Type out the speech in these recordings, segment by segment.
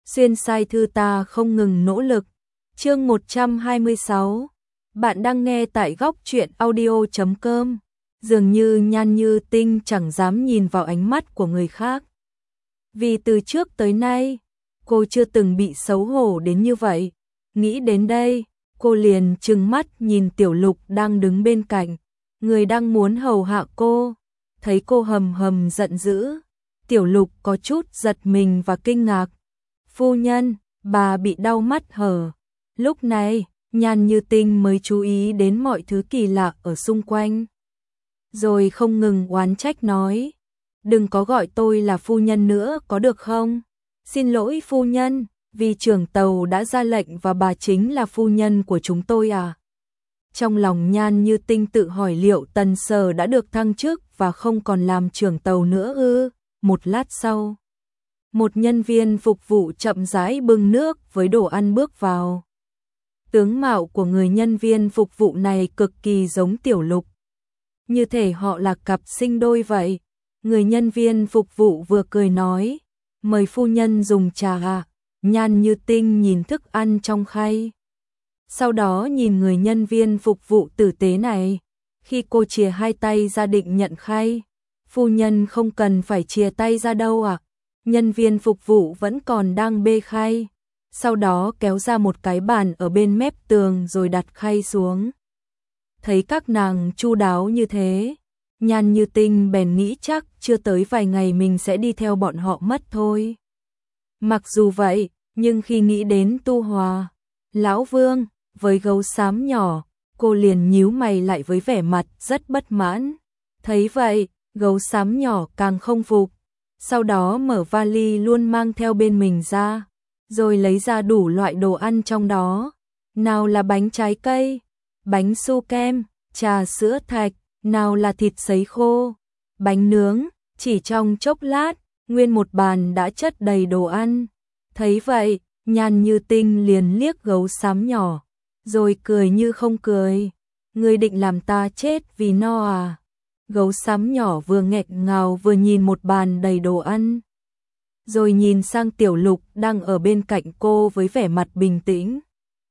Xuyên sai thư ta không ngừng nỗ lực. Chương 126. Bạn đang nghe tại góc truyện audio.com. Dường như Nhan Như Tinh chẳng dám nhìn vào ánh mắt của người khác. Vì từ trước tới nay, cô chưa từng bị xấu hổ đến như vậy. Nghĩ đến đây, cô liền trừng mắt nhìn Tiểu Lục đang đứng bên cạnh, người đang muốn hầu hạ cô. Thấy cô hầm hầm giận dữ, Tiểu Lục có chút giật mình và kinh ngạc. Phu nhân, bà bị đau mắt hở. Lúc này, Nhan Như Tinh mới chú ý đến mọi thứ kỳ lạ ở xung quanh. Rồi không ngừng oán trách nói, đừng có gọi tôi là phu nhân nữa có được không? Xin lỗi phu nhân, vì trưởng tàu đã ra lệnh và bà chính là phu nhân của chúng tôi à? Trong lòng Nhan Như Tinh tự hỏi liệu Tần Sở đã được thăng chức và không còn làm trưởng tàu nữa ư? Một lát sau, một nhân viên phục vụ chậm rãi bưng nước với đồ ăn bước vào. Tướng mạo của người nhân viên phục vụ này cực kỳ giống Tiểu Lục. Như thể họ là cặp sinh đôi vậy. Người nhân viên phục vụ vừa cười nói, mời phu nhân dùng trà ạ. Nhan Như Tinh nhìn thức ăn trong khay. Sau đó nhìn người nhân viên phục vụ tử tế này. Khi cô chìa hai tay ra định nhận khay, phu nhân không cần phải chìa tay ra đâu ạ. Nhân viên phục vụ vẫn còn đang bê khay. Sau đó kéo ra một cái bàn ở bên mép tường rồi đặt khay xuống. Thấy các nàng chu đáo như thế, Nhan Như Tinh bèn nghĩ chắc chưa tới vài ngày mình sẽ đi theo bọn họ mất thôi. Mặc dù vậy, nhưng khi nghĩ đến Tu Hòa, Lão Vương, với gấu xám nhỏ, cô liền nhíu mày lại với vẻ mặt rất bất mãn. Thấy vậy, gấu xám nhỏ càng không phục. Sau đó mở vali luôn mang theo bên mình ra, rồi lấy ra đủ loại đồ ăn trong đó. Nào là bánh trái cây, bánh su kem, trà sữa thạch, nào là thịt sấy khô, bánh nướng. Chỉ trong chốc lát, nguyên một bàn đã chất đầy đồ ăn. Thấy vậy, Nhan Như Tinh liền liếc gấu xám nhỏ, rồi cười như không cười. Ngươi định làm ta chết vì no à? Gấu xám nhỏ vừa nghẹn ngào vừa nhìn một bàn đầy đồ ăn, rồi nhìn sang Tiểu Lục đang ở bên cạnh cô với vẻ mặt bình tĩnh.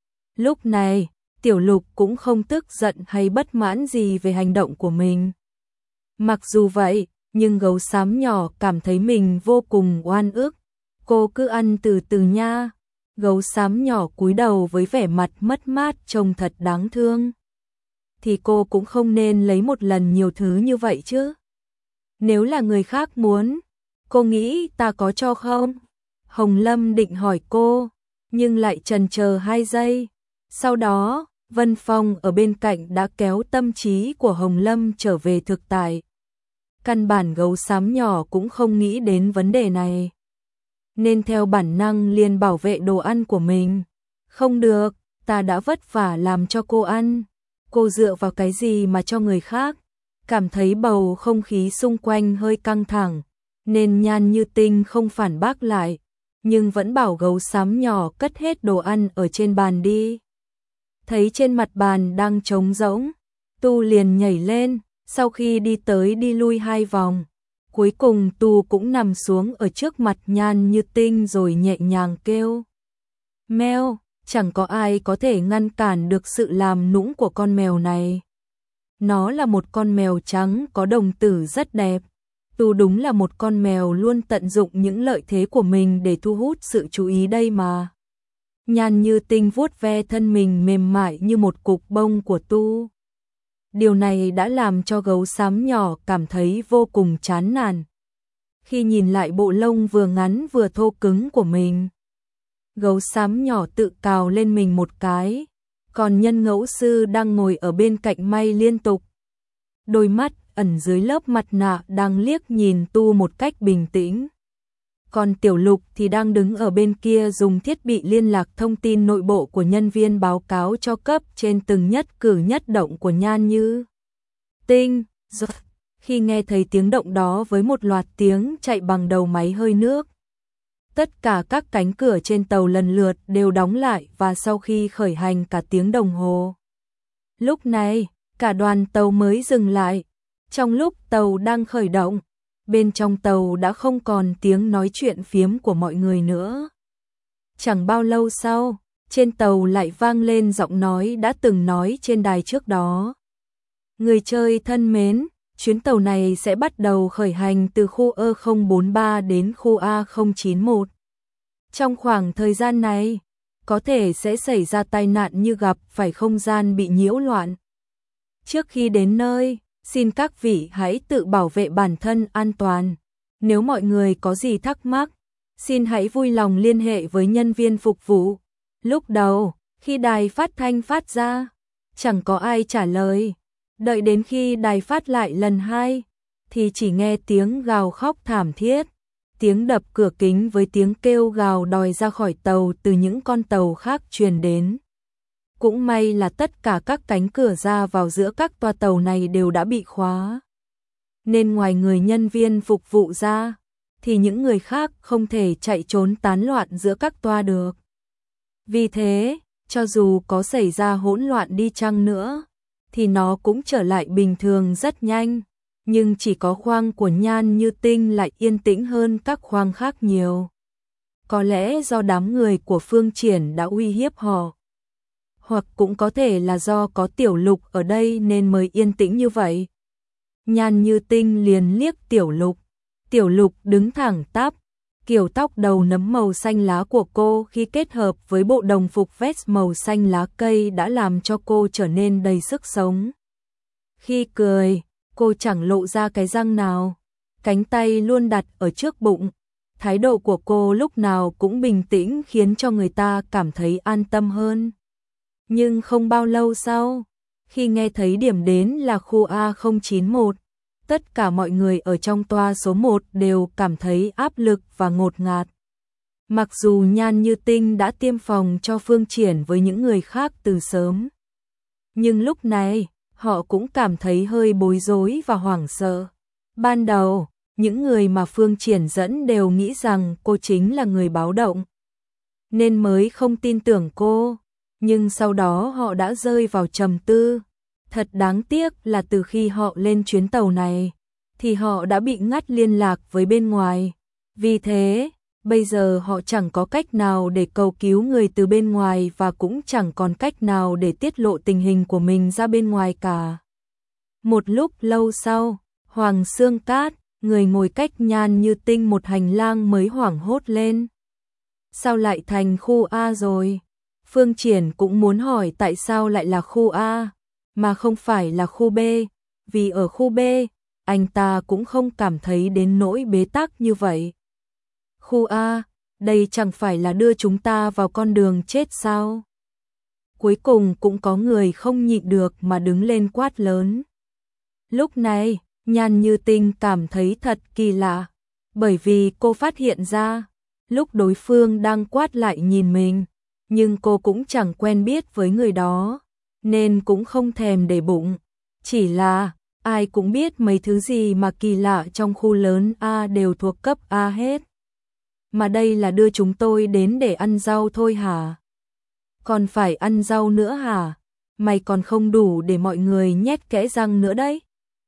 Lúc này, Tiểu Lục cũng không tức giận hay bất mãn gì về hành động của mình. Mặc dù vậy, nhưng gấu xám nhỏ cảm thấy mình vô cùng oan ức. Cô cứ ăn từ từ nha. Gấu xám nhỏ cúi đầu với vẻ mặt mất mát trông thật đáng thương. Thì cô cũng không nên lấy một lần nhiều thứ như vậy chứ. Nếu là người khác muốn, cô nghĩ ta có cho không? Hồng Lâm định hỏi cô, nhưng lại chần chờ 2 giây. Sau đó, Vân Phong ở bên cạnh đã kéo tâm trí của Hồng Lâm trở về thực tại. Căn bản gấu xám nhỏ cũng không nghĩ đến vấn đề này, nên theo bản năng liền bảo vệ đồ ăn của mình. Không được, ta đã vất vả làm cho cô ăn. Cô dựa vào cái gì mà cho người khác? Cảm thấy bầu không khí xung quanh hơi căng thẳng, nên Nhan Như Tinh không phản bác lại, nhưng vẫn bảo gấu xám nhỏ cất hết đồ ăn ở trên bàn đi. Thấy trên mặt bàn đang trống rỗng, Tu liền nhảy lên, sau khi đi tới đi lui 2 vòng. Cuối cùng Tu cũng nằm xuống ở trước mặt Nhan Như Tinh rồi nhẹ nhàng kêu. Meo, chẳng có ai có thể ngăn cản được sự làm nũng của con mèo này. Nó là một con mèo trắng có đồng tử rất đẹp. Tu đúng là một con mèo luôn tận dụng những lợi thế của mình để thu hút sự chú ý đây mà. Nhan Như Tinh vuốt ve thân mình mềm mại như một cục bông của Tu. Điều này đã làm cho gấu xám nhỏ cảm thấy vô cùng chán nản. Khi nhìn lại bộ lông vừa ngắn vừa thô cứng của mình, gấu xám nhỏ tự cào lên mình một cái, còn Nhân Ngẫu Sư đang ngồi ở bên cạnh may liên tục. Đôi mắt ẩn dưới lớp mặt nạ đang liếc nhìn Tu một cách bình tĩnh. Còn Tiểu Lục thì đang đứng ở bên kia dùng thiết bị liên lạc thông tin nội bộ của nhân viên báo cáo cho cấp trên từng nhất cử nhất động của Nhan Như Tinh. Khi nghe thấy tiếng động đó với một loạt tiếng chạy bằng đầu máy hơi nước, tất cả các cánh cửa trên tàu lần lượt đều đóng lại và sau khi khởi hành cả tiếng đồng hồ. Lúc này, cả đoàn tàu mới dừng lại. Trong lúc tàu đang khởi động, bên trong tàu đã không còn tiếng nói chuyện phiếm của mọi người nữa. Chẳng bao lâu sau, trên tàu lại vang lên giọng nói đã từng nói trên đài trước đó. Người chơi thân mến, chuyến tàu này sẽ bắt đầu khởi hành từ khu E043 đến khu A091. Trong khoảng thời gian này, có thể sẽ xảy ra tai nạn như gặp phải không gian bị nhiễu loạn. Trước khi đến nơi, xin các vị hãy tự bảo vệ bản thân an toàn. Nếu mọi người có gì thắc mắc, xin hãy vui lòng liên hệ với nhân viên phục vụ. Lúc đầu, khi đài phát thanh phát ra, chẳng có ai trả lời. Đợi đến khi đài phát lại lần 2, thì chỉ nghe tiếng gào khóc thảm thiết, tiếng đập cửa kính với tiếng kêu gào đòi ra khỏi tàu từ những con tàu khác truyền đến. Cũng may là tất cả các cánh cửa ra vào giữa các toa tàu này đều đã bị khóa. Nên ngoài người nhân viên phục vụ ra, thì những người khác không thể chạy trốn tán loạn giữa các toa được. Vì thế, cho dù có xảy ra hỗn loạn đi chăng nữa, thì nó cũng trở lại bình thường rất nhanh. Nhưng chỉ có khoang của Nhan Như Tinh lại yên tĩnh hơn các khoang khác nhiều. Có lẽ do đám người của Phương Triển đã uy hiếp họ. Hoặc cũng có thể là do có Tiểu Lục ở đây nên mới yên tĩnh như vậy. Nhan Như Tinh liền liếc Tiểu Lục. Tiểu Lục đứng thẳng tắp. Kiểu tóc đầu nấm màu xanh lá của cô khi kết hợp với bộ đồng phục vest màu xanh lá cây đã làm cho cô trở nên đầy sức sống. Khi cười, cô chẳng lộ ra cái răng nào. Cánh tay luôn đặt ở trước bụng. Thái độ của cô lúc nào cũng bình tĩnh khiến cho người ta cảm thấy an tâm hơn. Nhưng không bao lâu sau, khi nghe thấy điểm đến là khu A091, tất cả mọi người ở trong toa số 1 đều cảm thấy áp lực và ngột ngạt. Mặc dù Nhan Như Tinh đã tiêm phòng cho Phương Triển với những người khác từ sớm, nhưng lúc này, họ cũng cảm thấy hơi bối rối và hoảng sợ. Ban đầu, những người mà Phương Triển dẫn đều nghĩ rằng cô chính là người báo động, nên mới không tin tưởng cô. Nhưng sau đó họ đã rơi vào trầm tư. Thật đáng tiếc là từ khi họ lên chuyến tàu này, thì họ đã bị ngắt liên lạc với bên ngoài. Vì thế, bây giờ họ chẳng có cách nào để cầu cứu người từ bên ngoài và cũng chẳng còn cách nào để tiết lộ tình hình của mình ra bên ngoài cả. Một lúc lâu sau, Hoàng Xương Cát, người ngồi cách Nhan Như Tinh một hành lang mới hoảng hốt lên. Sao lại thành khu A rồi? Phương Triển cũng muốn hỏi tại sao lại là khu A, mà không phải là khu B, vì ở khu B, anh ta cũng không cảm thấy đến nỗi bế tắc như vậy. Khu A, đây chẳng phải là đưa chúng ta vào con đường chết sao? Cuối cùng cũng có người không nhịn được mà đứng lên quát lớn. Lúc này, Nhan Như Tinh cảm thấy thật kỳ lạ, bởi vì cô phát hiện ra, lúc đối phương đang quát lại nhìn mình, nhưng cô cũng chẳng quen biết với người đó, nên cũng không thèm để bụng. Chỉ là, ai cũng biết mấy thứ gì mà kỳ lạ trong khu lớn A đều thuộc cấp A hết. Mà đây là đưa chúng tôi đến để ăn rau thôi hả? Còn phải ăn rau nữa hả? Mày còn không đủ để mọi người nhét kẽ răng nữa đấy.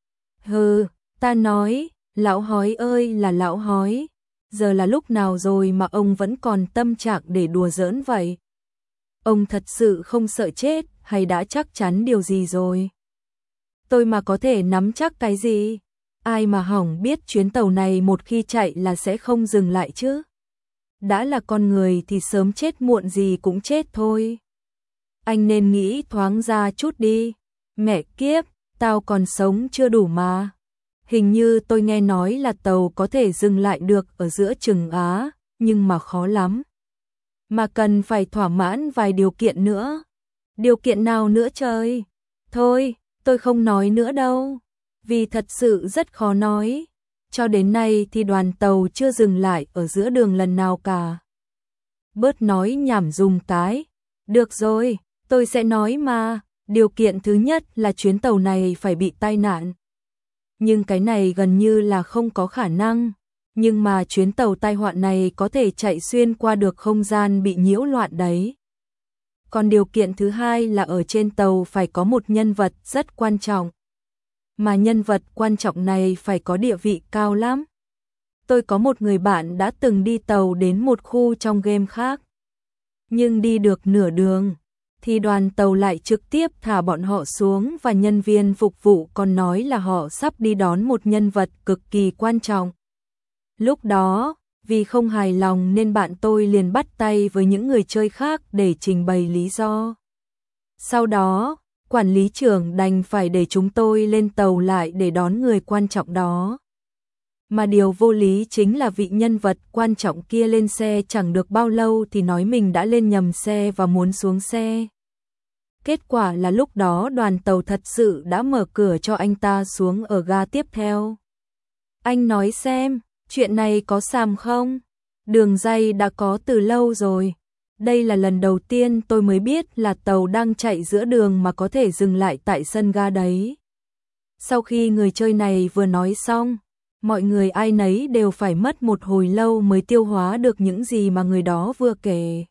Hừ, ta nói, lão hói ơi là lão hói, giờ là lúc nào rồi mà ông vẫn còn tâm trạng để đùa giỡn vậy? Ông thật sự không sợ chết hay đã chắc chắn điều gì rồi? Tôi mà có thể nắm chắc cái gì? Ai mà hỏng biết chuyến tàu này một khi chạy là sẽ không dừng lại chứ? Đã là con người thì sớm chết muộn gì cũng chết thôi. Anh nên nghĩ thoáng ra chút đi. Mẹ kiếp, tao còn sống chưa đủ mà. Hình như tôi nghe nói là tàu có thể dừng lại được ở giữa Trừng Á, nhưng mà khó lắm. Mà cần phải thỏa mãn vài điều kiện nữa. Điều kiện nào nữa trời? Thôi, tôi không nói nữa đâu, vì thật sự rất khó nói. Cho đến nay thì đoàn tàu chưa dừng lại ở giữa đường lần nào cả. Bớt nói nhảm dùng cái. Được rồi, tôi sẽ nói mà. Điều kiện thứ nhất là chuyến tàu này phải bị tai nạn. Nhưng cái này gần như là không có khả năng. Nhưng mà chuyến tàu tai họa này có thể chạy xuyên qua được không gian bị nhiễu loạn đấy. Còn điều kiện thứ hai là ở trên tàu phải có một nhân vật rất quan trọng. Mà nhân vật quan trọng này phải có địa vị cao lắm. Tôi có một người bạn đã từng đi tàu đến một khu trong game khác. Nhưng đi được nửa đường thì đoàn tàu lại trực tiếp thả bọn họ xuống và nhân viên phục vụ còn nói là họ sắp đi đón một nhân vật cực kỳ quan trọng. Lúc đó, vì không hài lòng nên bạn tôi liền bắt tay với những người chơi khác để trình bày lý do. Sau đó, quản lý trưởng đành phải để chúng tôi lên tàu lại để đón người quan trọng đó. Mà điều vô lý chính là vị nhân vật quan trọng kia lên xe chẳng được bao lâu thì nói mình đã lên nhầm xe và muốn xuống xe. Kết quả là lúc đó đoàn tàu thật sự đã mở cửa cho anh ta xuống ở ga tiếp theo. Anh nói xem, chuyện này có xàm không? Đường ray đã có từ lâu rồi. Đây là lần đầu tiên tôi mới biết là tàu đang chạy giữa đường mà có thể dừng lại tại sân ga đấy. Sau khi người chơi này vừa nói xong, mọi người ai nấy đều phải mất một hồi lâu mới tiêu hóa được những gì mà người đó vừa kể.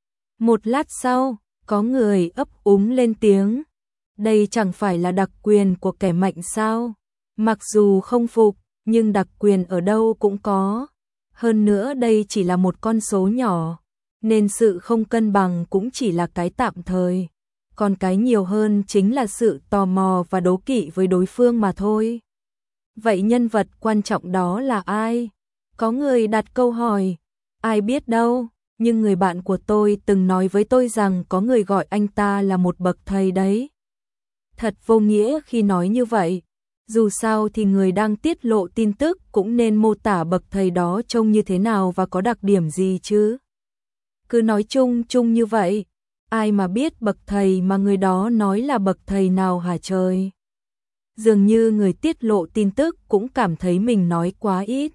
Một lát sau, có người ấp úng lên tiếng. Đây chẳng phải là đặc quyền của kẻ mạnh sao? Mặc dù không phục, nhưng đặc quyền ở đâu cũng có. Hơn nữa đây chỉ là một con số nhỏ, nên sự không cân bằng cũng chỉ là cái tạm thời. Còn cái nhiều hơn chính là sự tò mò và đố kỵ với đối phương mà thôi. Vậy nhân vật quan trọng đó là ai? Có người đặt câu hỏi. Ai biết đâu, nhưng người bạn của tôi từng nói với tôi rằng có người gọi anh ta là một bậc thầy đấy. Thật vô nghĩa khi nói như vậy. Dù sao thì người đang tiết lộ tin tức cũng nên mô tả bậc thầy đó trông như thế nào và có đặc điểm gì chứ. Cứ nói chung chung như vậy, ai mà biết bậc thầy mà người đó nói là bậc thầy nào hả trời. Dường như người tiết lộ tin tức cũng cảm thấy mình nói quá ít.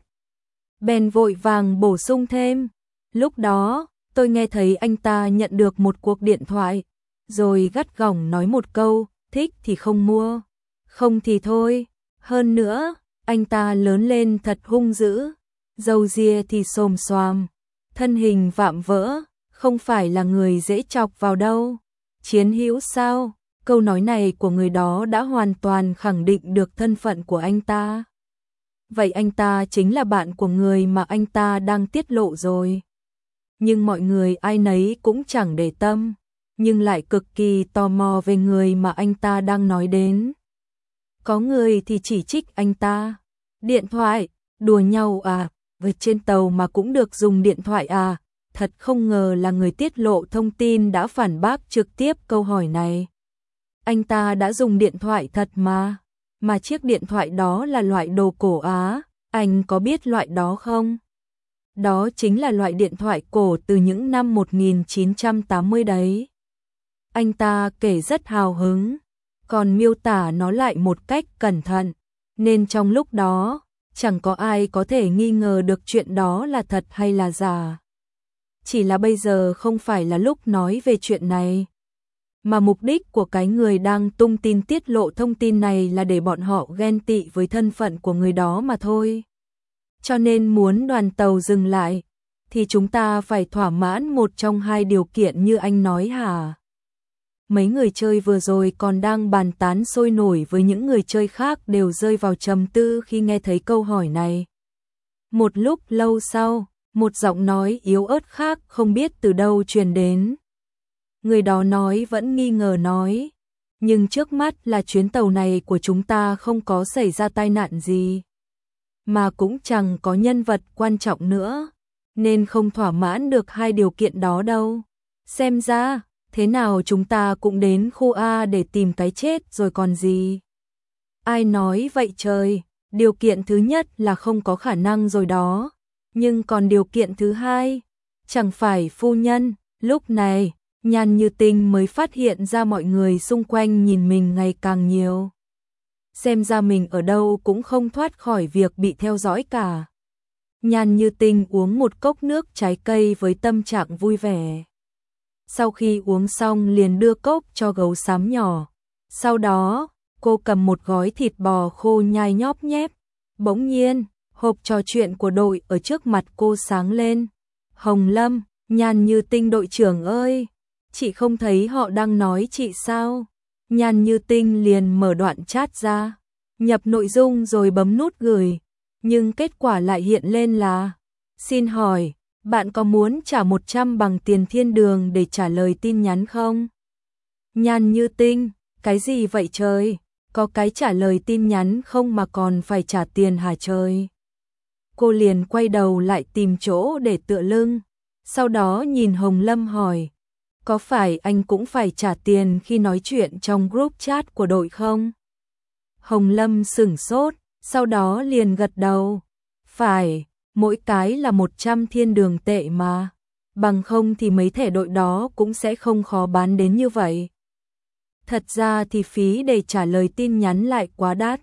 Bèn vội vàng bổ sung thêm. Lúc đó, tôi nghe thấy anh ta nhận được một cuộc điện thoại, rồi gắt gỏng nói một câu, thích thì không mua, không thì thôi. Hơn nữa, anh ta lớn lên thật hung dữ, râu ria thì xồm xoàm, thân hình vạm vỡ, không phải là người dễ chọc vào đâu. Chiến hữu sao? Câu nói này của người đó đã hoàn toàn khẳng định được thân phận của anh ta. Vậy anh ta chính là bạn của người mà anh ta đang tiết lộ rồi. Nhưng mọi người ai nấy cũng chẳng để tâm, nhưng lại cực kỳ tò mò về người mà anh ta đang nói đến. Có người thì chỉ trích anh ta. Điện thoại, đùa nhau à, vượt trên tàu mà cũng được dùng điện thoại à. Thật không ngờ là người tiết lộ thông tin đã phản bác trực tiếp câu hỏi này. Anh ta đã dùng điện thoại thật mà chiếc điện thoại đó là loại đồ cổ Á, anh có biết loại đó không? Đó chính là loại điện thoại cổ từ những năm 1980 đấy. Anh ta kể rất hào hứng, còn miêu tả nó lại một cách cẩn thận, nên trong lúc đó, chẳng có ai có thể nghi ngờ được chuyện đó là thật hay là giả. Chỉ là bây giờ không phải là lúc nói về chuyện này, mà mục đích của cái người đang tung tin tiết lộ thông tin này là để bọn họ ghen tị với thân phận của người đó mà thôi. Cho nên muốn đoàn tàu dừng lại, thì chúng ta phải thỏa mãn một trong hai điều kiện như anh nói hả? Mấy người chơi vừa rồi còn đang bàn tán sôi nổi với những người chơi khác đều rơi vào trầm tư khi nghe thấy câu hỏi này. Một lúc lâu sau, một giọng nói yếu ớt khác không biết từ đâu truyền đến. Người đó nói vẫn nghi ngờ nói, nhưng trước mắt là chuyến tàu này của chúng ta không có xảy ra tai nạn gì, mà cũng chẳng có nhân vật quan trọng nữa, nên không thỏa mãn được hai điều kiện đó đâu. Xem ra, thế nào chúng ta cũng đến khu A để tìm cái chết rồi còn gì. Ai nói vậy trời, điều kiện thứ nhất là không có khả năng rồi đó, nhưng còn điều kiện thứ hai, chẳng phải phu nhân. Lúc này, Nhan Như Tinh mới phát hiện ra mọi người xung quanh nhìn mình ngày càng nhiều. Xem ra mình ở đâu cũng không thoát khỏi việc bị theo dõi cả. Nhan Như Tinh uống một cốc nước trái cây với tâm trạng vui vẻ. Sau khi uống xong liền đưa cốc cho gấu xám nhỏ. Sau đó, cô cầm một gói thịt bò khô nhai nhóp nhép. Bỗng nhiên, hộp trò chuyện của đội ở trước mặt cô sáng lên. Hồng Lâm, Nhan Như Tinh đội trưởng ơi, chị không thấy họ đang nói chị sao? Nhan Như Tinh liền mở đoạn chat ra, nhập nội dung rồi bấm nút gửi, nhưng kết quả lại hiện lên là: xin hỏi, Bạn có muốn trả 100 bằng tiền thiên đường để trả lời tin nhắn không? Nhan Như Tinh, cái gì vậy trời? Có cái trả lời tin nhắn không mà còn phải trả tiền hả trời? Cô liền quay đầu lại tìm chỗ để tựa lưng. Sau đó nhìn Hồng Lâm hỏi, có phải anh cũng phải trả tiền khi nói chuyện trong group chat của đội không? Hồng Lâm sửng sốt, sau đó liền gật đầu. Phải, mỗi cái là 100 thiên đường tệ mà. Bằng không thì mấy thẻ đội đó cũng sẽ không khó bán đến như vậy. Thật ra thì phí để trả lời tin nhắn lại quá đắt.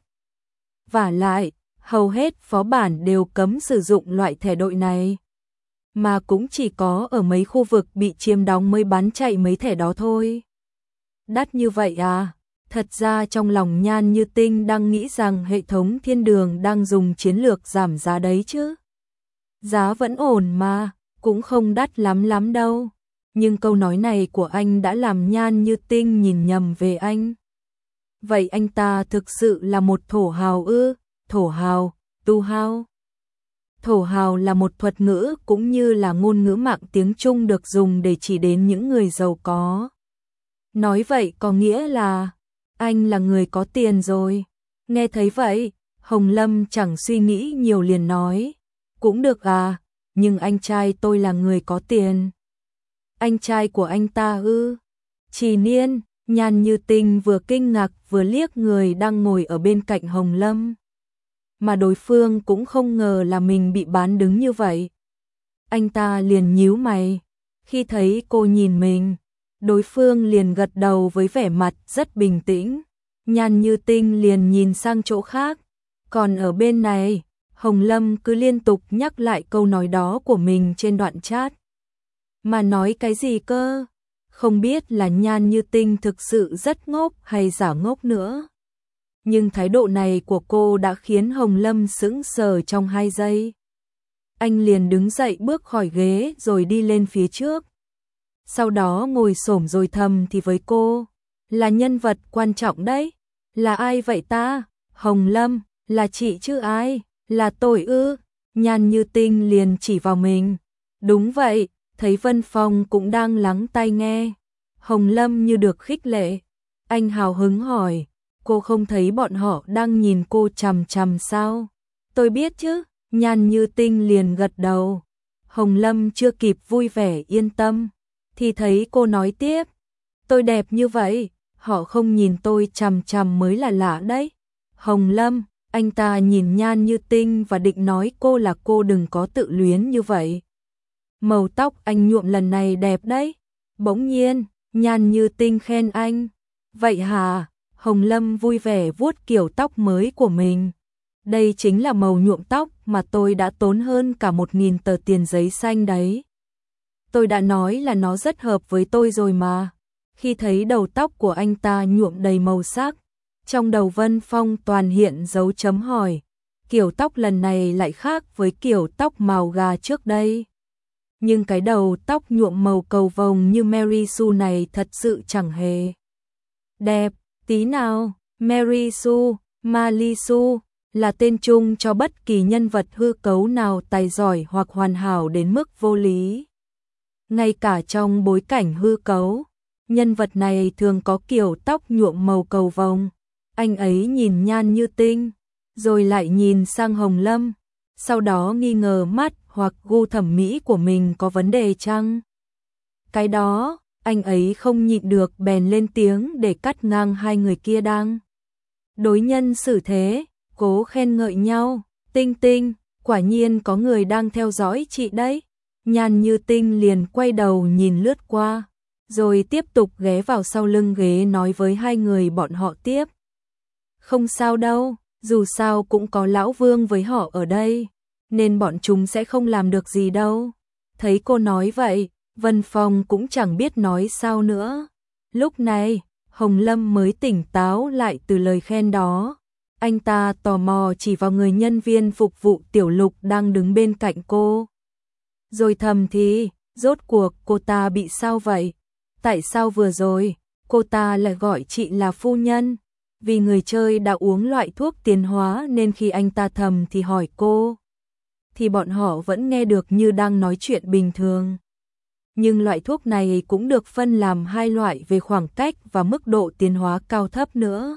Vả lại, hầu hết phó bản đều cấm sử dụng loại thẻ đội này. Mà cũng chỉ có ở mấy khu vực bị chiếm đóng mới bán chạy mấy thẻ đó thôi. Đắt như vậy à? Thật ra trong lòng Nhan Như Tinh đang nghĩ rằng hệ thống thiên đường đang dùng chiến lược giảm giá đấy chứ. Giá vẫn ổn mà, cũng không đắt lắm đâu. Nhưng câu nói này của anh đã làm Nhan Như Tinh nhìn nhầm về anh. Vậy anh ta thực sự là một thổ hào ư? Thổ hào, tu hao. Thổ hào là một thuật ngữ cũng như là ngôn ngữ mạng tiếng Trung được dùng để chỉ đến những người giàu có. Nói vậy có nghĩa là anh là người có tiền rồi. Nghe thấy vậy, Hồng Lâm chẳng suy nghĩ nhiều liền nói, cũng được à, nhưng anh trai tôi là người có tiền. Anh trai của anh ta ư? Trì Niên, Nhan Như Tinh vừa kinh ngạc vừa liếc người đang ngồi ở bên cạnh Hồng Lâm. Mà đối phương cũng không ngờ là mình bị bán đứng như vậy. Anh ta liền nhíu mày. Khi thấy cô nhìn mình, đối phương liền gật đầu với vẻ mặt rất bình tĩnh. Nhan Như Tinh liền nhìn sang chỗ khác. Còn ở bên này, Hồng Lâm cứ liên tục nhắc lại câu nói đó của mình trên đoạn chat. Mà nói cái gì cơ? Không biết là Nhan Như Tinh thực sự rất ngốc hay giả ngốc nữa. Nhưng thái độ này của cô đã khiến Hồng Lâm sững sờ trong 2 giây. Anh liền đứng dậy bước khỏi ghế rồi đi lên phía trước. Sau đó ngồi xổm rồi thầm thì với cô, là nhân vật quan trọng đấy. Là ai vậy ta? Hồng Lâm, là chị chứ ai? Là tôi ư? Nhan Như Tinh liền chỉ vào mình. Đúng vậy, thấy Vân Phong cũng đang lắng tai nghe. Hồng Lâm như được khích lệ. Anh hào hứng hỏi, cô không thấy bọn họ đang nhìn cô chằm chằm sao? Tôi biết chứ, Nhan Như Tinh liền gật đầu. Hồng Lâm chưa kịp vui vẻ yên tâm, thì thấy cô nói tiếp. Tôi đẹp như vậy, họ không nhìn tôi chằm chằm mới là lạ đấy. Hồng Lâm, anh ta nhìn Nhan Như Tinh và định nói cô là cô đừng có tự luyến như vậy. Màu tóc anh nhuộm lần này đẹp đấy. Bỗng nhiên, Nhan Như Tinh khen anh. Vậy hả? Hồng Lâm vui vẻ vuốt kiểu tóc mới của mình. Đây chính là màu nhuộm tóc mà tôi đã tốn hơn cả 1.000 tờ tiền giấy xanh đấy. Tôi đã nói là nó rất hợp với tôi rồi mà. Khi thấy đầu tóc của anh ta nhuộm đầy màu sắc, trong đầu Vân Phong toàn hiện dấu chấm hỏi. Kiểu tóc lần này lại khác với kiểu tóc màu gà trước đây. Nhưng cái đầu tóc nhuộm màu cầu vồng như Mary Sue này thật sự chẳng hề đẹp tí nào. Mary Sue, Mali Sue là tên chung cho bất kỳ nhân vật hư cấu nào tài giỏi hoặc hoàn hảo đến mức vô lý. Ngay cả trong bối cảnh hư cấu, nhân vật này thường có kiểu tóc nhuộm màu cầu vồng. Anh ấy nhìn Nhan Như Tinh, rồi lại nhìn sang Hồng Lâm, sau đó nghi ngờ mắt hoặc gu thẩm mỹ của mình có vấn đề chăng? Cái đó, anh ấy không nhịn được bèn lên tiếng để cắt ngang hai người kia đang đối nhân xử thế, cố khen ngợi nhau. Tinh Tinh, quả nhiên có người đang theo dõi chị đấy. Nhan Như Tinh liền quay đầu nhìn lướt qua, rồi tiếp tục ghé vào sau lưng ghế nói với hai người bọn họ tiếp. Không sao đâu, dù sao cũng có Lão Vương với họ ở đây, nên bọn chúng sẽ không làm được gì đâu. Thấy cô nói vậy, Vân Phong cũng chẳng biết nói sao nữa. Lúc này, Hồng Lâm mới tỉnh táo lại từ lời khen đó. Anh ta tò mò chỉ vào người nhân viên phục vụ Tiểu Lục đang đứng bên cạnh cô. Rồi thầm thì, rốt cuộc cô ta bị sao vậy? Tại sao vừa rồi, cô ta lại gọi chị là phu nhân? Vì người chơi đã uống loại thuốc tiến hóa nên khi anh ta thầm thì hỏi cô, thì bọn họ vẫn nghe được như đang nói chuyện bình thường. Nhưng loại thuốc này cũng được phân làm hai loại về khoảng cách và mức độ tiến hóa cao thấp nữa.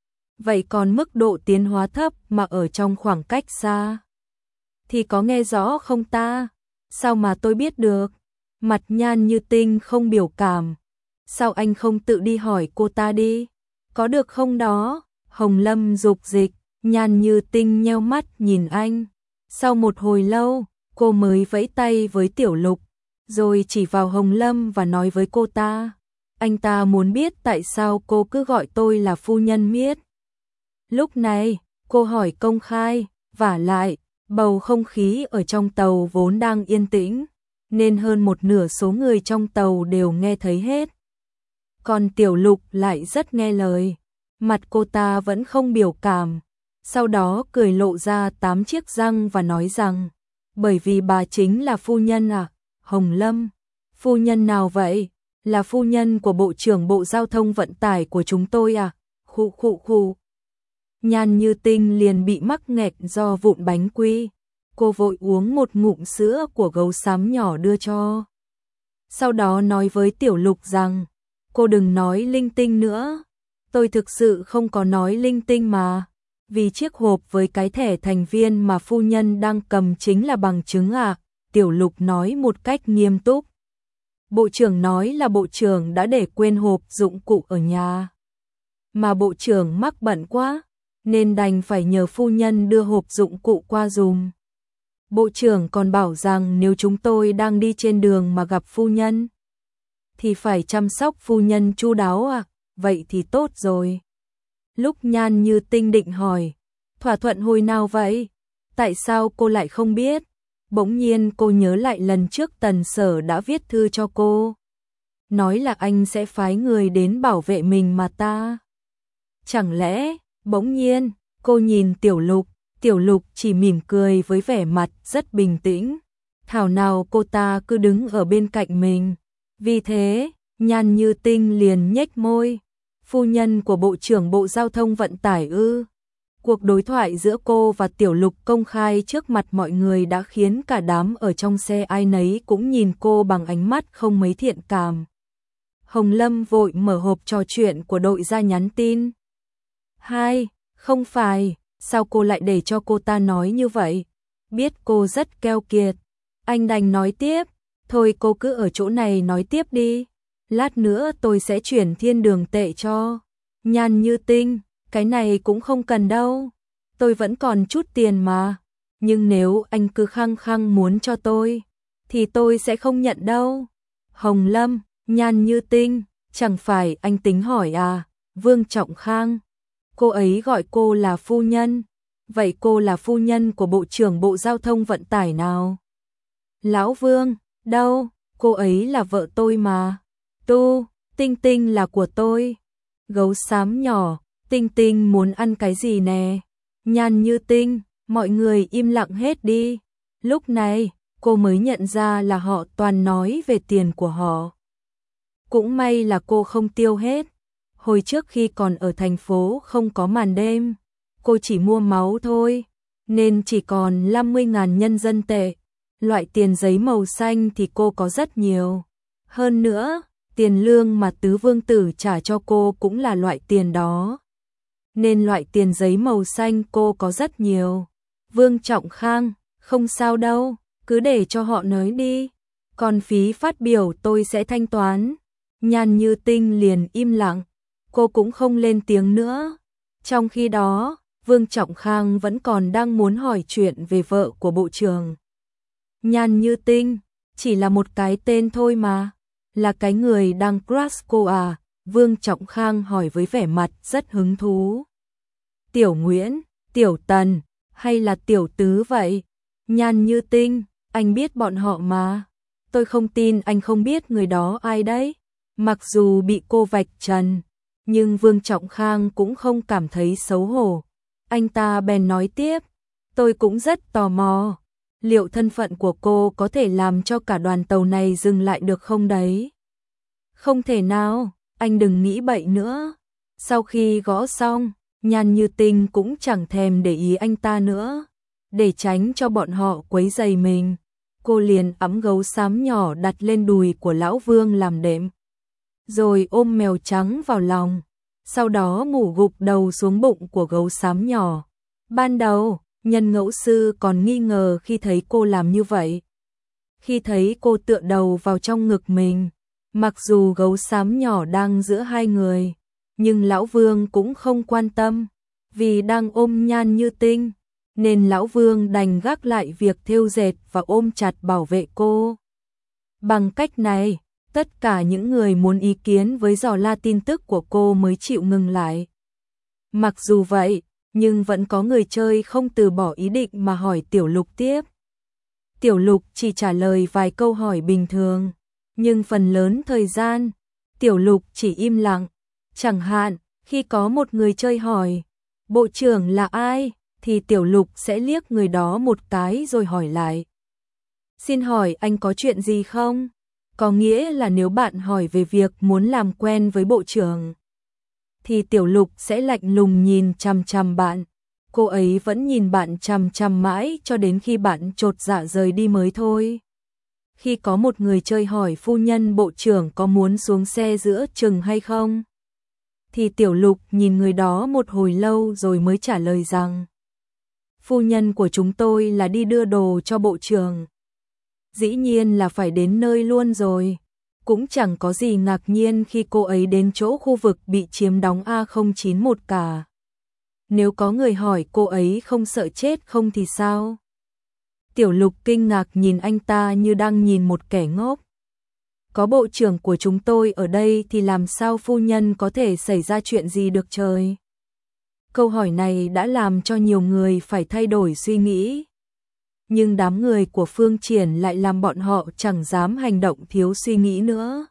Vậy còn mức độ tiến hóa thấp mà ở trong khoảng cách xa thì có nghe rõ không ta? Sao mà tôi biết được? Mặt Nhan Như Tinh không biểu cảm. Sao anh không tự đi hỏi cô ta đi? Có được không đó? Hồng Lâm dục dịch, Nhan Như Tinh nheo mắt nhìn anh. Sau một hồi lâu, cô mới vẫy tay với Tiểu Lục, rồi chỉ vào Hồng Lâm và nói với cô ta. Anh ta muốn biết tại sao cô cứ gọi tôi là phu nhân miết. Lúc này, cô hỏi công khai, vả lại, bầu không khí ở trong tàu vốn đang yên tĩnh, nên hơn một nửa số người trong tàu đều nghe thấy hết. Còn Tiểu Lục lại rất nghe lời, mặt cô ta vẫn không biểu cảm, sau đó cười lộ ra 8 chiếc răng và nói rằng, bởi vì bà chính là phu nhân à? Hồng Lâm, phu nhân nào vậy? Là phu nhân của Bộ trưởng Bộ Giao thông Vận tải của chúng tôi à? Khụ khụ khụ. Nhan Như Tinh liền bị mắc nghẹt do vụn bánh quy. Cô vội uống một ngụm sữa của gấu xám nhỏ đưa cho. Sau đó nói với Tiểu Lục rằng, cô đừng nói linh tinh nữa. Tôi thực sự không có nói linh tinh mà. Vì chiếc hộp với cái thẻ thành viên mà phu nhân đang cầm chính là bằng chứng à? Tiểu Lục nói một cách nghiêm túc. Bộ trưởng nói là bộ trưởng đã để quên hộp dụng cụ ở nhà. Mà bộ trưởng mắc bận quá, nên đành phải nhờ phu nhân đưa hộp dụng cụ qua dùm. Bộ trưởng còn bảo rằng nếu chúng tôi đang đi trên đường mà gặp phu nhân, thì phải chăm sóc phu nhân chu đáo à? Vậy thì tốt rồi. Lúc Nhan Như Tinh định hỏi, thỏa thuận hồi nào vậy? Tại sao cô lại không biết? Bỗng nhiên cô nhớ lại lần trước Tần Sở đã viết thư cho cô, nói là anh sẽ phái người đến bảo vệ mình mà ta. Chẳng lẽ, bỗng nhiên, cô nhìn Tiểu Lục chỉ mỉm cười với vẻ mặt rất bình tĩnh. Thảo nào cô ta cứ đứng ở bên cạnh mình. Vì thế, Nhan Như Tinh liền nhếch môi. Phu nhân của Bộ trưởng Bộ Giao thông Vận tải ư? Cuộc đối thoại giữa cô và Tiểu Lục công khai trước mặt mọi người đã khiến cả đám ở trong xe ai nấy cũng nhìn cô bằng ánh mắt không mấy thiện cảm. Hồng Lâm vội mở hộp trò chuyện của đội ra nhắn tin. Không phải, sao cô lại để cho cô ta nói như vậy? Biết cô rất keo kiệt. Anh đành nói tiếp, thôi cô cứ ở chỗ này nói tiếp đi. Lát nữa tôi sẽ chuyển thiên đường tệ cho. Nhan Như Tinh, cái này cũng không cần đâu. Tôi vẫn còn chút tiền mà. Nhưng nếu anh cứ khăng khăng muốn cho tôi, thì tôi sẽ không nhận đâu. Hồng Lâm, Nhan Như Tinh, chẳng phải anh tính hỏi à? Vương Trọng Khang. Cô ấy gọi cô là phu nhân. Vậy cô là phu nhân của Bộ trưởng Bộ Giao thông Vận tải nào? Lão Vương, đâu, cô ấy là vợ tôi mà. Tinh Tinh là của tôi. Gấu xám nhỏ, Tinh Tinh muốn ăn cái gì nè? Nhan Như Tinh, mọi người im lặng hết đi. Lúc này, cô mới nhận ra là họ toàn nói về tiền của họ. Cũng may là cô không tiêu hết. Hồi trước khi còn ở thành phố không có màn đêm, cô chỉ mua máu thôi, nên chỉ còn 50.000 nhân dân tệ. Loại tiền giấy màu xanh thì cô có rất nhiều. Hơn nữa, tiền lương mà Tứ Vương Tử trả cho cô cũng là loại tiền đó. Nên loại tiền giấy màu xanh cô có rất nhiều. Vương Trọng Khang, không sao đâu, cứ để cho họ nói đi. Còn phí phát biểu tôi sẽ thanh toán. Nhan Như Tinh liền im lặng, cô cũng không lên tiếng nữa. Trong khi đó, Vương Trọng Khang vẫn còn đang muốn hỏi chuyện về vợ của bộ trưởng. Nhan Như Tinh, chỉ là một cái tên thôi mà. Là cái người đang crush cô à? Vương Trọng Khang hỏi với vẻ mặt rất hứng thú. Tiểu Nguyễn, Tiểu Tần, hay là Tiểu Tứ vậy? Nhan Như Tinh, anh biết bọn họ mà. Tôi không tin anh không biết người đó ai đấy. Mặc dù bị cô vạch trần, nhưng Vương Trọng Khang cũng không cảm thấy xấu hổ. Anh ta bèn nói tiếp, tôi cũng rất tò mò. Liệu thân phận của cô có thể làm cho cả đoàn tàu này dừng lại được không đấy? Không thể nào, anh đừng nghĩ bậy nữa. Sau khi gõ xong, Nhan Như Tinh cũng chẳng thèm để ý anh ta nữa. để tránh cho bọn họ quấy rầy mình, cô liền ẵm gấu xám nhỏ đặt lên đùi của lão Vương làm đệm, rồi ôm mèo trắng vào lòng, sau đó ngủ gục đầu xuống bụng của gấu xám nhỏ. Ban đầu, Nhân Ngẫu Sư còn nghi ngờ khi thấy cô làm như vậy. Khi thấy cô tựa đầu vào trong ngực mình, mặc dù gấu xám nhỏ đang giữa hai người, nhưng lão Vương cũng không quan tâm, vì đang ôm Nhan Như Tinh, nên lão Vương đành gác lại việc thêu dệt và ôm chặt bảo vệ cô. Bằng cách này, tất cả những người muốn ý kiến với dò la tin tức của cô mới chịu ngừng lại. Mặc dù vậy, nhưng vẫn có người chơi không từ bỏ ý định mà hỏi Tiểu Lục tiếp. Tiểu Lục chỉ trả lời vài câu hỏi bình thường, nhưng phần lớn thời gian, Tiểu Lục chỉ im lặng. Chẳng hạn, khi có một người chơi hỏi, bộ trưởng là ai, thì Tiểu Lục sẽ liếc người đó một cái rồi hỏi lại. Xin hỏi anh có chuyện gì không? Có nghĩa là nếu bạn hỏi về việc muốn làm quen với bộ trưởng, thì Tiểu Lục sẽ lạnh lùng nhìn chằm chằm bạn. Cô ấy vẫn nhìn bạn chằm chằm mãi cho đến khi bạn chột dạ rời đi mới thôi. Khi có một người chơi hỏi phu nhân bộ trưởng có muốn xuống xe giữa chừng hay không, thì Tiểu Lục nhìn người đó một hồi lâu rồi mới trả lời rằng phu nhân của chúng tôi là đi đưa đồ cho bộ trưởng. Dĩ nhiên là phải đến nơi luôn rồi. Cũng chẳng có gì ngạc nhiên khi cô ấy đến chỗ khu vực bị chiếm đóng A091 cả. Nếu có người hỏi cô ấy không sợ chết không thì sao? Tiểu Lục kinh ngạc nhìn anh ta như đang nhìn một kẻ ngốc. Có bộ trưởng của chúng tôi ở đây thì làm sao phu nhân có thể xảy ra chuyện gì được trời? Câu hỏi này đã làm cho nhiều người phải thay đổi suy nghĩ. Nhưng đám người của Phương Triển lại làm bọn họ chẳng dám hành động thiếu suy nghĩ nữa.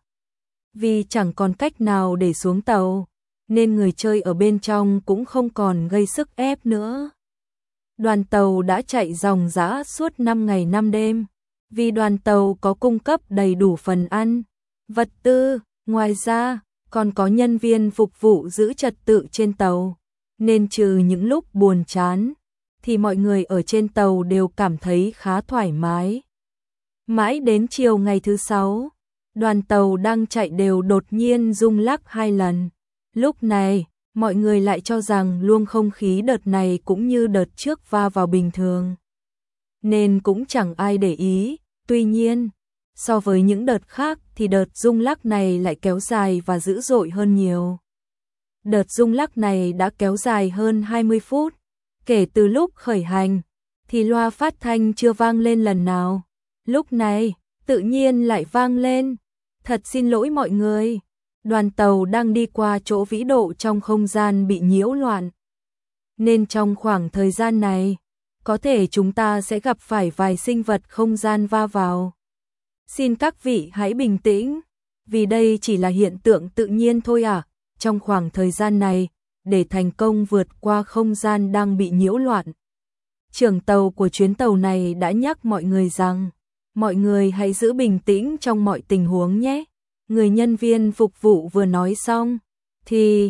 Vì chẳng còn cách nào để xuống tàu, nên người chơi ở bên trong cũng không còn gây sức ép nữa. Đoàn tàu đã chạy ròng rã suốt 5 ngày 5 đêm, vì đoàn tàu có cung cấp đầy đủ phần ăn, vật tư, ngoài ra còn có nhân viên phục vụ giữ trật tự trên tàu, nên trừ những lúc buồn chán, thì mọi người ở trên tàu đều cảm thấy khá thoải mái. Mãi đến chiều ngày thứ 6, đoàn tàu đang chạy đều đột nhiên rung lắc 2 lần. Lúc này, mọi người lại cho rằng luồng không khí đợt này cũng như đợt trước va vào bình thường, nên cũng chẳng ai để ý. Tuy nhiên, so với những đợt khác thì đợt rung lắc này lại kéo dài và dữ dội hơn nhiều. Đợt rung lắc này đã kéo dài hơn 20 phút. Kể từ lúc khởi hành, thì loa phát thanh chưa vang lên lần nào. Lúc này, tự nhiên lại vang lên. Thật xin lỗi mọi người, đoàn tàu đang đi qua chỗ vĩ độ trong không gian bị nhiễu loạn. Nên trong khoảng thời gian này, có thể chúng ta sẽ gặp phải vài sinh vật không gian va vào. Xin các vị hãy bình tĩnh, vì đây chỉ là hiện tượng tự nhiên thôi à. Trong khoảng thời gian này, để thành công vượt qua không gian đang bị nhiễu loạn, trưởng tàu của chuyến tàu này đã nhắc mọi người rằng, mọi người hãy giữ bình tĩnh trong mọi tình huống nhé. Người nhân viên phục vụ vừa nói xong, thì,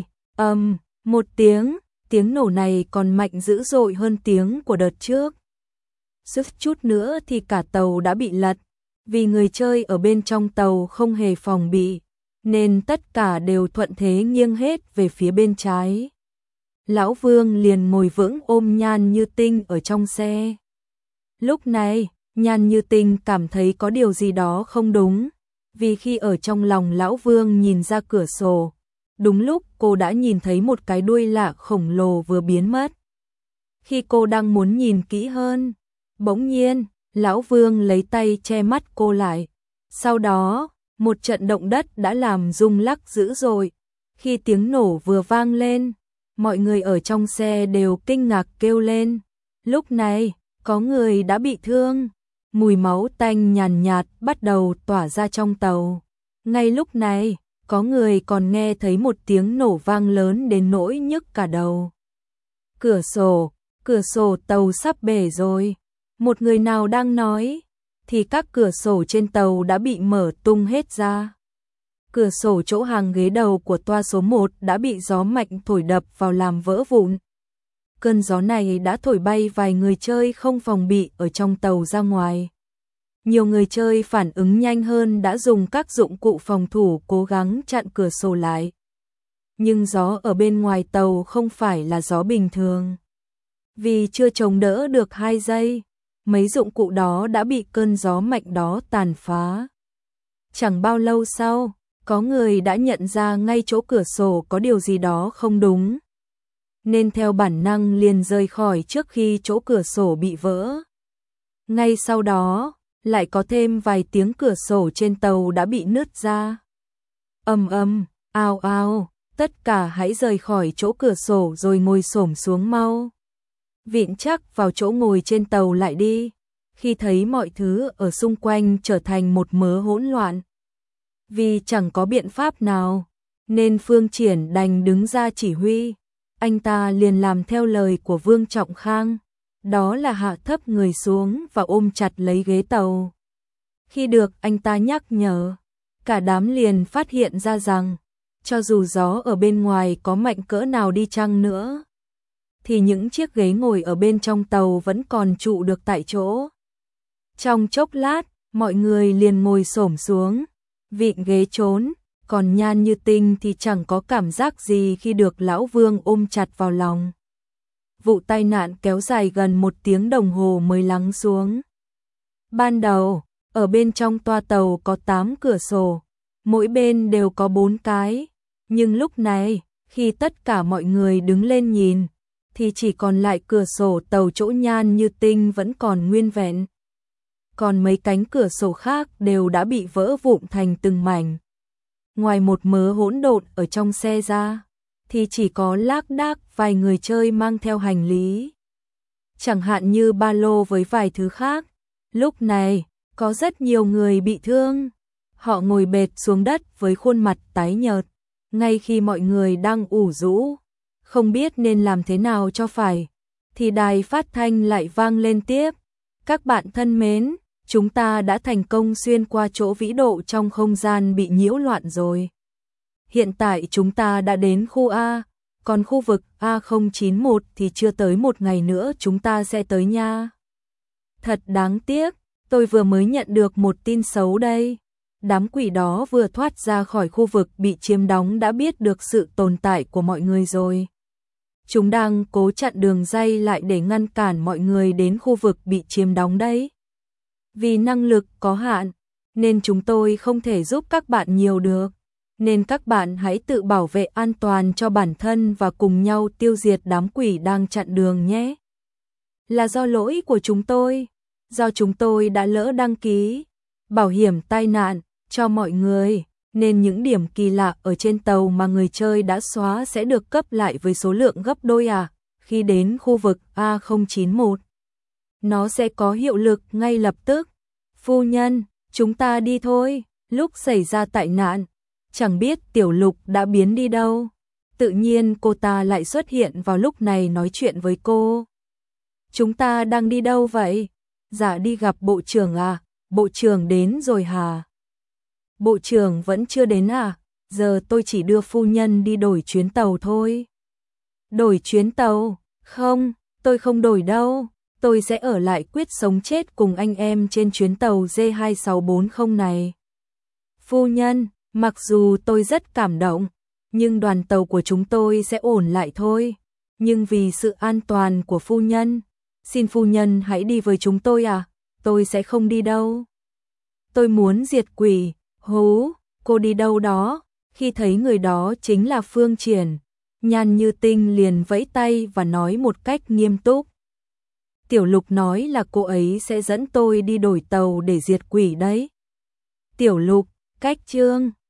một tiếng nổ này còn mạnh dữ dội hơn tiếng của đợt trước. Suýt chút nữa thì cả tàu đã bị lật, vì người chơi ở bên trong tàu không hề phòng bị, nên tất cả đều thuận thế nghiêng hết về phía bên trái. Lão Vương liền ngồi vững ôm Nhan Như Tinh ở trong xe. Lúc này, Nhan Như Tinh cảm thấy có điều gì đó không đúng, vì khi ở trong lòng Lão Vương nhìn ra cửa sổ, đúng lúc cô đã nhìn thấy một cái đuôi lạ khổng lồ vừa biến mất. Khi cô đang muốn nhìn kỹ hơn, bỗng nhiên, Lão Vương lấy tay che mắt cô lại. Sau đó, một trận động đất đã làm rung lắc dữ dội. Khi tiếng nổ vừa vang lên, mọi người ở trong xe đều kinh ngạc kêu lên. Lúc này, có người đã bị thương. Mùi máu tanh nhàn nhạt bắt đầu tỏa ra trong tàu. Ngay lúc này, có người còn nghe thấy một tiếng nổ vang lớn đến nỗi nhức cả đầu. Cửa sổ tàu sắp bể rồi. Một người nào đang nói, thì các cửa sổ trên tàu đã bị mở tung hết ra. Cửa sổ chỗ hàng ghế đầu của toa số 1 đã bị gió mạnh thổi đập vào làm vỡ vụn. cơn gió này đã thổi bay vài người chơi không phòng bị ở trong tàu ra ngoài. Nhiều người chơi phản ứng nhanh hơn đã dùng các dụng cụ phòng thủ cố gắng chặn cửa sổ lại. Nhưng gió ở bên ngoài tàu không phải là gió bình thường. Vì chưa chống đỡ được 2 giây, mấy dụng cụ đó đã bị cơn gió mạnh đó tàn phá. Chẳng bao lâu sau, có người đã nhận ra ngay chỗ cửa sổ có điều gì đó không đúng, nên theo bản năng liền rời khỏi trước khi chỗ cửa sổ bị vỡ. Ngay sau đó, lại có thêm vài tiếng cửa sổ trên tàu đã bị nứt ra. Ầm ầm, ào ào, tất cả hãy rời khỏi chỗ cửa sổ rồi ngồi xổm xuống mau. Vịn chắc vào chỗ ngồi trên tàu lại đi. Khi thấy mọi thứ ở xung quanh trở thành một mớ hỗn loạn, vì chẳng có biện pháp nào, nên Phương Triển đành đứng ra chỉ huy. Anh ta liền làm theo lời của Vương Trọng Khang, đó là hạ thấp người xuống và ôm chặt lấy ghế tàu. Khi được anh ta nhắc nhở, cả đám liền phát hiện ra rằng, cho dù gió ở bên ngoài có mạnh cỡ nào đi chăng nữa, thì những chiếc ghế ngồi ở bên trong tàu vẫn còn trụ được tại chỗ. Trong chốc lát, mọi người liền ngồi xổm xuống, vịn ghế trốn, còn Nhan Như Tinh thì chẳng có cảm giác gì khi được Lão Vương ôm chặt vào lòng. Vụ tai nạn kéo dài gần 1 tiếng đồng hồ mới lắng xuống. Ban đầu, ở bên trong toa tàu có 8 cửa sổ, mỗi bên đều có 4 cái, nhưng lúc này, khi tất cả mọi người đứng lên nhìn, thì chỉ còn lại cửa sổ tàu chỗ Nhan Như Tinh vẫn còn nguyên vẹn. Còn mấy cánh cửa sổ khác đều đã bị vỡ vụn thành từng mảnh. Ngoài một mớ hỗn độn ở trong xe ra, thì chỉ có lác đác vài người chơi mang theo hành lý. Chẳng hạn như ba lô với vài thứ khác. Lúc này, có rất nhiều người bị thương. Họ ngồi bệt xuống đất với khuôn mặt tái nhợt, ngay khi mọi người đang ủ rũ, không biết nên làm thế nào cho phải, thì đài phát thanh lại vang lên tiếp. Các bạn thân mến, chúng ta đã thành công xuyên qua chỗ vĩ độ trong không gian bị nhiễu loạn rồi. Hiện tại chúng ta đã đến khu A, còn khu vực A091 thì chưa tới 1 ngày nữa chúng ta sẽ tới nha. Thật đáng tiếc, tôi vừa mới nhận được một tin xấu đây. Đám quỷ đó vừa thoát ra khỏi khu vực bị chiếm đóng đã biết được sự tồn tại của mọi người rồi. Chúng đang cố chặn đường ray lại để ngăn cản mọi người đến khu vực bị chiếm đóng đấy. Vì năng lực có hạn, nên chúng tôi không thể giúp các bạn nhiều được. Nên các bạn hãy tự bảo vệ an toàn cho bản thân và cùng nhau tiêu diệt đám quỷ đang chặn đường nhé. Là do lỗi của chúng tôi, do chúng tôi đã lỡ đăng ký bảo hiểm tai nạn cho mọi người, nên những điểm kỳ lạ ở trên tàu mà người chơi đã xóa sẽ được cấp lại với số lượng gấp đôi khi đến khu vực A091. Nó sẽ có hiệu lực ngay lập tức. Phu nhân, chúng ta đi thôi. Lúc xảy ra tai nạn, chẳng biết Tiểu Lục đã biến đi đâu. Tự nhiên cô ta lại xuất hiện vào lúc này nói chuyện với cô. Chúng ta đang đi đâu vậy? Dạ đi gặp bộ trưởng à? Bộ trưởng đến rồi hả? Bộ trưởng vẫn chưa đến à? Giờ tôi chỉ đưa phu nhân đi đổi chuyến tàu thôi. Đổi chuyến tàu? Không, tôi không đổi đâu. Tôi sẽ ở lại quyết sống chết cùng anh em trên chuyến tàu J2640 này. Phu nhân, mặc dù tôi rất cảm động, nhưng đoàn tàu của chúng tôi sẽ ổn lại thôi. Nhưng vì sự an toàn của phu nhân, xin phu nhân hãy đi với chúng tôi à? Tôi sẽ không đi đâu. Tôi muốn diệt quỷ. Hú, cô đi đâu đó? Khi thấy người đó chính là Phương Triển, Nhan Như Tinh liền vẫy tay và nói một cách nghiêm túc. Tiểu Lục nói là cô ấy sẽ dẫn tôi đi đổi tàu để diệt quỷ đấy. Tiểu Lục, cách chương